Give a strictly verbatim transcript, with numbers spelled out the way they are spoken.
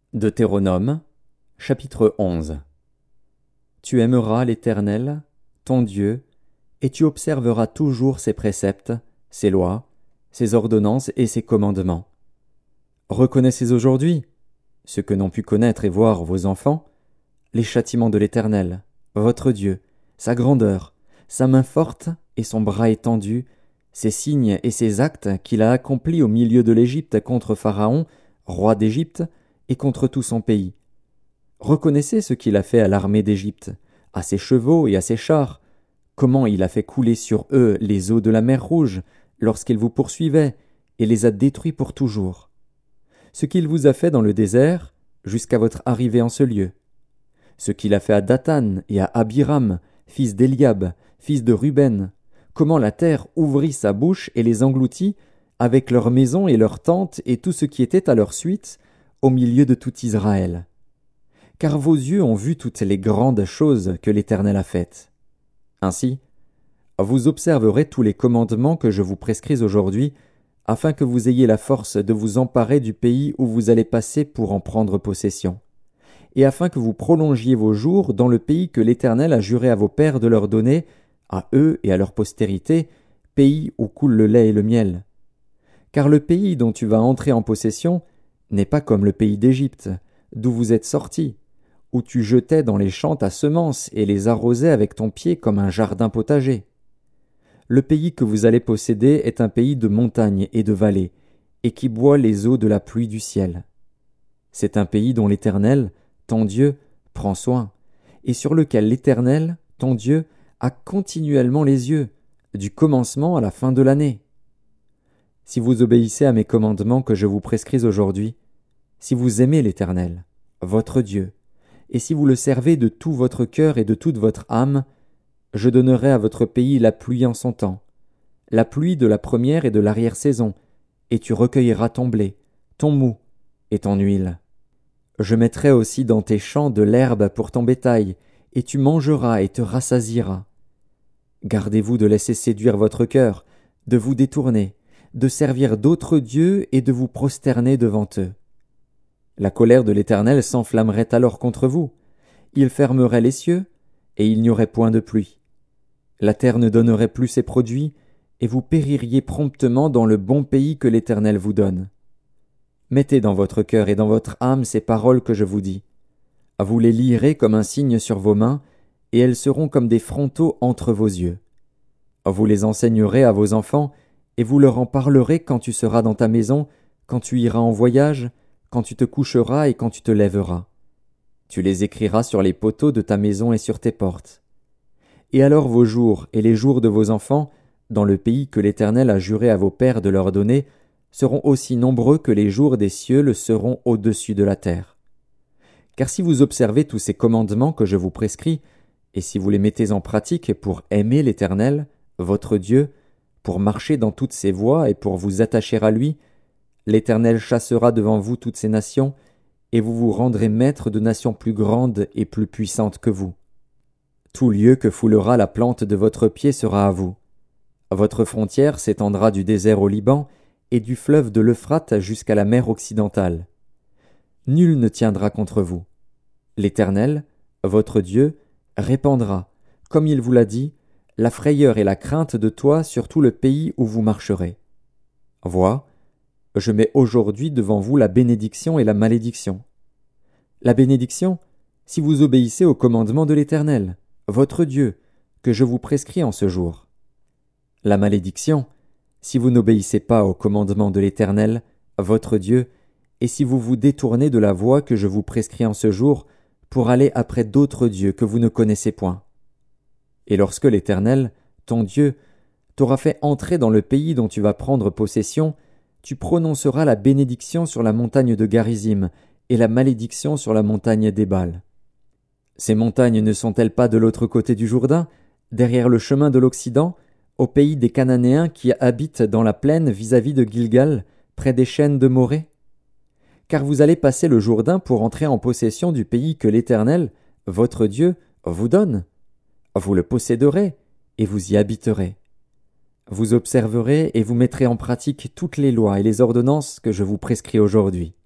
Deutéronome, chapitre onze. Tu aimeras l'Éternel, ton Dieu, et tu observeras toujours ses préceptes, ses lois, ses ordonnances et ses commandements. Reconnaissez aujourd'hui, ce que n'ont pu connaître et voir vos enfants, les châtiments de l'Éternel, votre Dieu, sa grandeur, sa main forte et son bras étendu, ses signes et ses actes qu'il a accomplis au milieu de l'Égypte contre Pharaon, roi d'Égypte, et contre tout son pays. Reconnaissez ce qu'il a fait à l'armée d'Égypte, à ses chevaux et à ses chars, comment il a fait couler sur eux les eaux de la mer Rouge lorsqu'il vous poursuivait et les a détruits pour toujours. Ce qu'il vous a fait dans le désert jusqu'à votre arrivée en ce lieu. Ce qu'il a fait à Dathan et à Abiram, fils d'Éliab, fils de Ruben, comment la terre ouvrit sa bouche et les engloutit, avec leurs maisons et leurs tentes et tout ce qui était à leur suite, au milieu de tout Israël. Car vos yeux ont vu toutes les grandes choses que l'Éternel a faites. Ainsi, vous observerez tous les commandements que je vous prescris aujourd'hui, afin que vous ayez la force de vous emparer du pays où vous allez passer pour en prendre possession, et afin que vous prolongiez vos jours dans le pays que l'Éternel a juré à vos pères de leur donner, à eux et à leur postérité, pays où coule le lait et le miel. Car le pays dont tu vas entrer en possession n'est pas comme le pays d'Égypte, d'où vous êtes sortis, où tu jetais dans les champs ta semence et les arrosais avec ton pied comme un jardin potager. Le pays que vous allez posséder est un pays de montagnes et de vallées, et qui boit les eaux de la pluie du ciel. C'est un pays dont l'Éternel, ton Dieu, prend soin, et sur lequel l'Éternel, ton Dieu, a continuellement les yeux, du commencement à la fin de l'année. Si vous obéissez à mes commandements que je vous prescris aujourd'hui, si vous aimez l'Éternel, votre Dieu, et si vous le servez de tout votre cœur et de toute votre âme, je donnerai à votre pays la pluie en son temps, la pluie de la première et de l'arrière-saison, et tu recueilleras ton blé, ton mou et ton huile. Je mettrai aussi dans tes champs de l'herbe pour ton bétail, et tu mangeras et te rassasieras. Gardez-vous de laisser séduire votre cœur, de vous détourner, de servir d'autres dieux et de vous prosterner devant eux. La colère de l'Éternel s'enflammerait alors contre vous. Il fermerait les cieux, et il n'y aurait point de pluie. La terre ne donnerait plus ses produits, et vous péririez promptement dans le bon pays que l'Éternel vous donne. Mettez dans votre cœur et dans votre âme ces paroles que je vous dis. Vous les lirez comme un signe sur vos mains, et elles seront comme des frontaux entre vos yeux. Vous les enseignerez à vos enfants, et vous leur en parlerez quand tu seras dans ta maison, quand tu iras en voyage, quand tu te coucheras et quand tu te lèveras. Tu les écriras sur les poteaux de ta maison et sur tes portes. Et alors vos jours et les jours de vos enfants, dans le pays que l'Éternel a juré à vos pères de leur donner, seront aussi nombreux que les jours des cieux le seront au-dessus de la terre. Car si vous observez tous ces commandements que je vous prescris, et si vous les mettez en pratique pour aimer l'Éternel, votre Dieu, pour marcher dans toutes ses voies et pour vous attacher à lui, l'Éternel chassera devant vous toutes ces nations, et vous vous rendrez maître de nations plus grandes et plus puissantes que vous. Tout lieu que foulera la plante de votre pied sera à vous. Votre frontière s'étendra du désert au Liban, et du fleuve de l'Euphrate jusqu'à la mer occidentale. Nul ne tiendra contre vous. L'Éternel, votre Dieu, répandra, comme il vous l'a dit, la frayeur et la crainte de toi sur tout le pays où vous marcherez. Vois, je mets aujourd'hui devant vous la bénédiction et la malédiction. La bénédiction, si vous obéissez au commandement de l'Éternel, votre Dieu, que je vous prescris en ce jour. La malédiction, si vous n'obéissez pas au commandement de l'Éternel, votre Dieu, et si vous vous détournez de la voie que je vous prescris en ce jour, pour aller après d'autres dieux que vous ne connaissez point. Et lorsque l'Éternel, ton Dieu, t'aura fait entrer dans le pays dont tu vas prendre possession, tu prononceras la bénédiction sur la montagne de Garizim et la malédiction sur la montagne d'Ébal. Ces montagnes ne sont-elles pas de l'autre côté du Jourdain, derrière le chemin de l'Occident, au pays des Cananéens qui habitent dans la plaine vis-à-vis de Gilgal, près des chênes de Morée? Car vous allez passer le Jourdain pour entrer en possession du pays que l'Éternel, votre Dieu, vous donne. Vous le posséderez, et vous y habiterez. Vous observerez et vous mettrez en pratique toutes les lois et les ordonnances que je vous prescris aujourd'hui.